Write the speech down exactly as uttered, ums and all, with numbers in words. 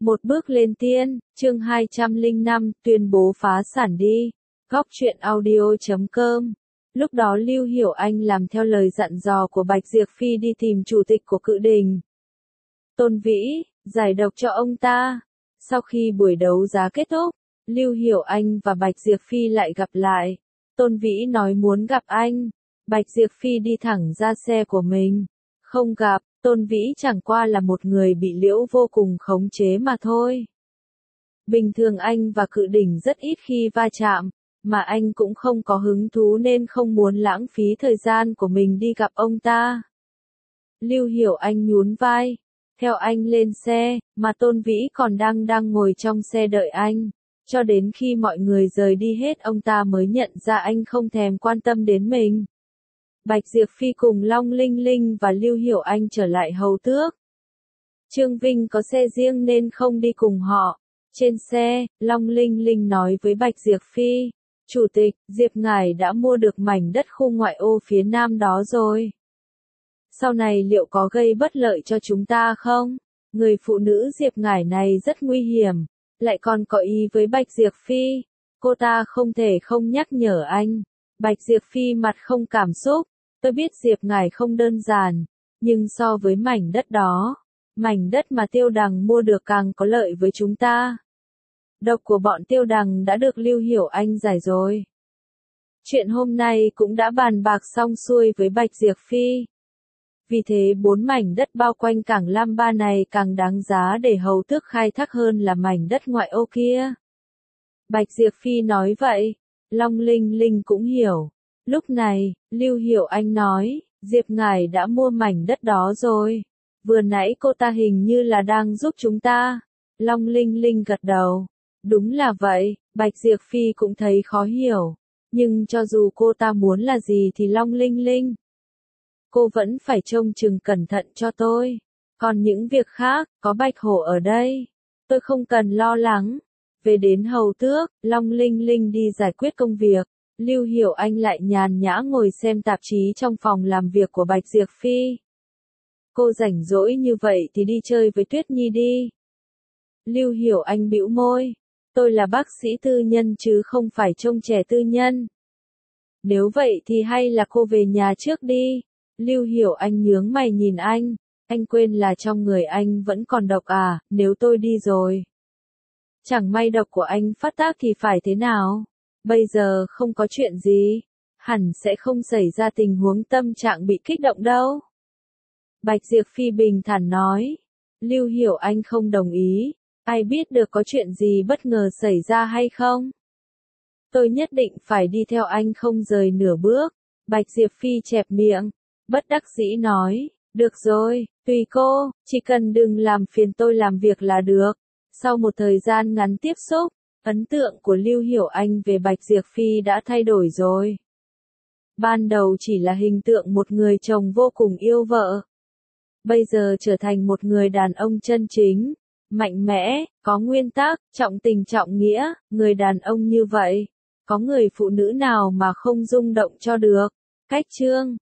Một bước lên tiên, chương hai trăm lẻ năm, tuyên bố phá sản đi. Góc truyện audio chấm com. Lúc đó Lưu Hiểu Anh làm theo lời dặn dò của Bạch Diệp Phi đi tìm chủ tịch của Cự Đình. Tôn Vĩ, giải độc cho ông ta. Sau khi buổi đấu giá kết thúc, Lưu Hiểu Anh và Bạch Diệp Phi lại gặp lại. Tôn Vĩ nói muốn gặp anh. Bạch Diệp Phi đi thẳng ra xe của mình. Không gặp, Tôn Vĩ chẳng qua là một người bị Liễu vô cùng khống chế mà thôi. Bình thường anh và Cự Đình rất ít khi va chạm, mà anh cũng không có hứng thú nên không muốn lãng phí thời gian của mình đi gặp ông ta. Lưu Hiểu Anh nhún vai, theo anh lên xe, mà Tôn Vĩ còn đang đang ngồi trong xe đợi anh. Cho đến khi mọi người rời đi hết ông ta mới nhận ra anh không thèm quan tâm đến mình. Bạch Diệp Phi cùng Long Linh Linh và Lưu Hiểu Anh trở lại Hầu Tước. Trương Vinh có xe riêng nên không đi cùng họ. Trên xe, Long Linh Linh nói với Bạch Diệp Phi, Chủ tịch, Diệp ngài đã mua được mảnh đất khu ngoại ô phía nam đó rồi. Sau này liệu có gây bất lợi cho chúng ta không? Người phụ nữ Diệp ngài này rất nguy hiểm, lại còn có ý với Bạch Diệp Phi. Cô ta không thể không nhắc nhở anh. Bạch Diệp Phi mặt không cảm xúc. Tôi biết Diệp ngài không đơn giản, nhưng so với mảnh đất đó, mảnh đất mà Tiêu Đằng mua được càng có lợi với chúng ta. Độc của bọn Tiêu Đằng đã được Lưu Hiểu Anh giải rồi. Chuyện hôm nay cũng đã bàn bạc xong xuôi với Bạch Diệp Phi. Vì thế bốn mảnh đất bao quanh cảng Lam Ba này càng đáng giá để Hầu Tước khai thác hơn là mảnh đất ngoại ô kia. Bạch Diệp Phi nói vậy, Long Linh Linh cũng hiểu. Lúc này, Lưu Hiểu Anh nói, Diệp ngài đã mua mảnh đất đó rồi. Vừa nãy cô ta hình như là đang giúp chúng ta. Long Linh Linh gật đầu. Đúng là vậy, Bạch Diệp Phi cũng thấy khó hiểu. Nhưng cho dù cô ta muốn là gì thì Long Linh Linh, cô vẫn phải trông chừng cẩn thận cho tôi. Còn những việc khác, có Bạch Hổ ở đây, tôi không cần lo lắng. Về đến Hầu Tước, Long Linh Linh đi giải quyết công việc. Lưu Hiểu Anh lại nhàn nhã ngồi xem tạp chí trong phòng làm việc của Bạch Diệp Phi. Cô rảnh rỗi như vậy thì đi chơi với Tuyết Nhi đi. Lưu Hiểu Anh bĩu môi. Tôi là bác sĩ tư nhân chứ không phải trông trẻ tư nhân. Nếu vậy thì hay là cô về nhà trước đi. Lưu Hiểu Anh nhướng mày nhìn anh. Anh quên là trong người anh vẫn còn độc à, nếu tôi đi rồi. Chẳng may độc của anh phát tác thì phải thế nào? Bây giờ không có chuyện gì, hẳn sẽ không xảy ra tình huống tâm trạng bị kích động đâu. Bạch Diệp Phi bình thản nói. Lưu Hiểu Anh không đồng ý, ai biết được có chuyện gì bất ngờ xảy ra hay không? Tôi nhất định phải đi theo anh không rời nửa bước. Bạch Diệp Phi chẹp miệng, bất đắc dĩ nói, được rồi, tùy cô, chỉ cần đừng làm phiền tôi làm việc là được. Sau một thời gian ngắn tiếp xúc, ấn tượng của Lưu Hiểu Anh về Bạch Diệp Phi đã thay đổi rồi. Ban đầu chỉ là hình tượng một người chồng vô cùng yêu vợ. Bây giờ trở thành một người đàn ông chân chính, mạnh mẽ, có nguyên tắc, trọng tình trọng nghĩa. Người đàn ông như vậy, có người phụ nữ nào mà không rung động cho được. Cách chương